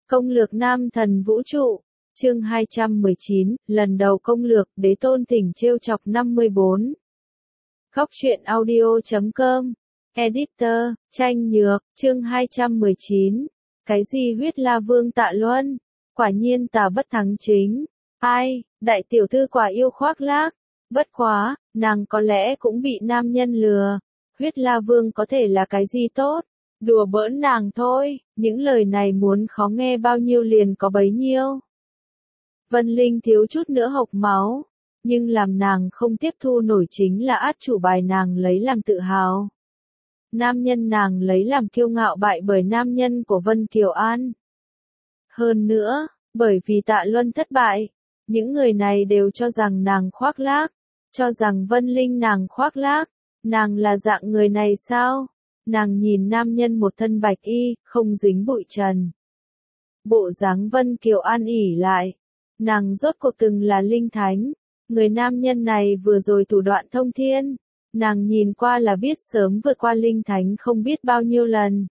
Công lược nam thần vũ trụ, chương 219, lần đầu công lược, đế tôn thỉnh trêu chọc 54. Góc truyện audio.com, editor, tranh nhược, chương 219. Cái gì huyết la vương Tạ Luân? Quả nhiên tà bất thắng chính. Ai, đại tiểu thư quả yêu khoác lác. Bất quá, nàng có lẽ cũng bị nam nhân lừa. Huyết la vương có thể là cái gì tốt? Đùa bỡn nàng thôi, những lời này muốn khó nghe bao nhiêu liền có bấy nhiêu. Vân Linh thiếu chút nữa hộc máu, nhưng làm nàng không tiếp thu nổi chính là át chủ bài nàng lấy làm tự hào. Nam nhân nàng lấy làm kiêu ngạo bại bởi nam nhân của Vân Kiều An. Hơn nữa, bởi vì Tạ Luân thất bại, những người này đều cho rằng nàng khoác lác, cho rằng Vân Linh nàng khoác lác, nàng là dạng người này sao? Nàng nhìn nam nhân một thân bạch y, không dính bụi trần. Bộ dáng Vân Kiều An ỉ lại. Nàng rốt cuộc từng là linh thánh. Người nam nhân này vừa rồi thủ đoạn thông thiên. Nàng nhìn qua là biết sớm vượt qua linh thánh không biết bao nhiêu lần.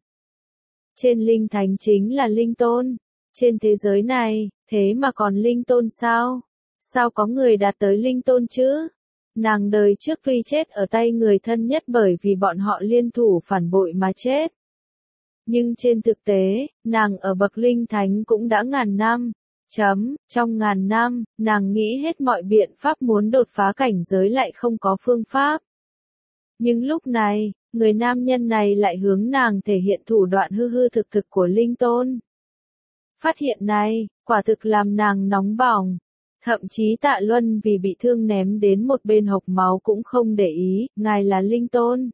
Trên linh thánh chính là linh tôn. Trên thế giới này, thế mà còn linh tôn sao? Sao có người đạt tới linh tôn chứ? Nàng đời trước tuy chết ở tay người thân nhất bởi vì bọn họ liên thủ phản bội mà chết. Nhưng trên thực tế, nàng ở bậc linh thánh cũng đã ngàn năm. Trong ngàn năm, nàng nghĩ hết mọi biện pháp muốn đột phá cảnh giới lại không có phương pháp. Nhưng lúc này, người nam nhân này lại hướng nàng thể hiện thủ đoạn hư hư thực thực của linh tôn. Phát hiện này, quả thực làm nàng nóng bỏng. Thậm chí Tạ Luân vì bị thương ném đến một bên hộc máu cũng không để ý, ngài là linh tôn.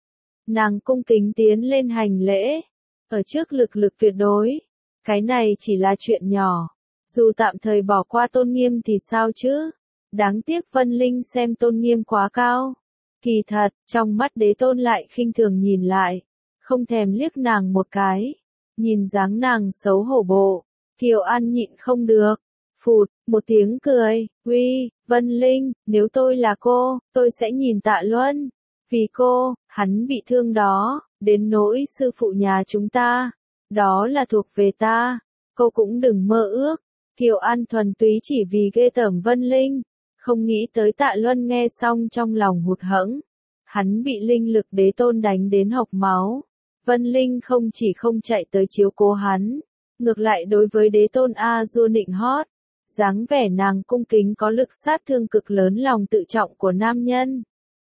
Nàng cung kính tiến lên hành lễ, ở trước lực tuyệt đối. Cái này chỉ là chuyện nhỏ, dù tạm thời bỏ qua tôn nghiêm thì sao chứ? Đáng tiếc Vân Linh xem tôn nghiêm quá cao. Kỳ thật, trong mắt đế tôn lại khinh thường nhìn lại, không thèm liếc nàng một cái. Nhìn dáng nàng xấu hổ bộ, Kiều An nhịn không được. Phụt, một tiếng cười, uy, Vân Linh, nếu tôi là cô, tôi sẽ nhìn Tạ Luân. Vì cô, hắn bị thương đó, đến nỗi sư phụ nhà chúng ta. Đó là thuộc về ta, cô cũng đừng mơ ước. Kiều An thuần túy chỉ vì ghê tởm Vân Linh, không nghĩ tới Tạ Luân nghe xong trong lòng hụt hẫng. Hắn bị linh lực đế tôn đánh đến hộc máu. Vân Linh không chỉ không chạy tới chiếu cố hắn, ngược lại đối với đế tôn A-du nịnh hót. Dáng vẻ nàng cung kính có lực sát thương cực lớn lòng tự trọng của nam nhân.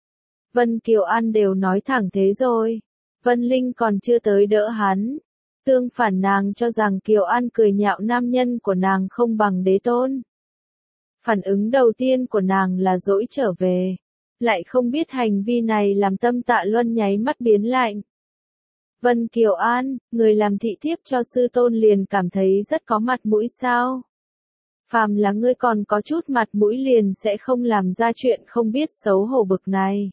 Vân Kiều An đều nói thẳng thế rồi. Vân Linh còn chưa tới đỡ hắn. Tương phản nàng cho rằng Kiều An cười nhạo nam nhân của nàng không bằng đế tôn. Phản ứng đầu tiên của nàng là dỗi trở về. Lại không biết hành vi này làm tâm Tạ Luân nháy mắt biến lạnh. Vân Kiều An, người làm thị thiếp cho sư tôn liền cảm thấy rất có mặt mũi sao? Phàm là ngươi còn có chút mặt mũi liền sẽ không làm ra chuyện không biết xấu hổ bực này.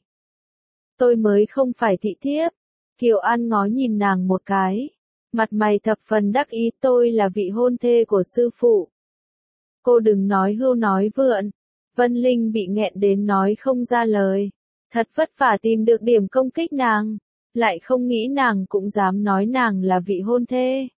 Tôi mới không phải thị thiếp. Kiều An ngó nhìn nàng một cái. Mặt mày thập phần đắc ý, tôi là vị hôn thê của sư phụ. Cô đừng nói hưu nói vượn. Vân Linh bị nghẹn đến nói không ra lời. Thật vất vả tìm được điểm công kích nàng. Lại không nghĩ nàng cũng dám nói nàng là vị hôn thê.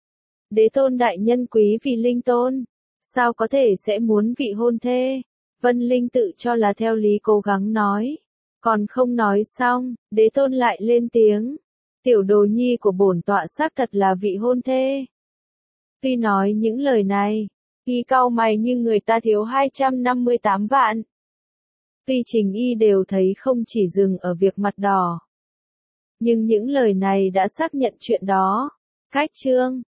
Đế tôn đại nhân quý vì linh tôn. Sao có thể sẽ muốn vị hôn thê? Vân Linh tự cho là theo lý cố gắng nói. Còn không nói xong, đế tôn lại lên tiếng. Tiểu đồ nhi của bổn tọa xác thật là vị hôn thê. Tuy nói những lời này, y cau mày nhưng người ta thiếu 258 vạn. Tuy Trình Y đều thấy không chỉ dừng ở việc mặt đỏ. Nhưng những lời này đã xác nhận chuyện đó. Cách chương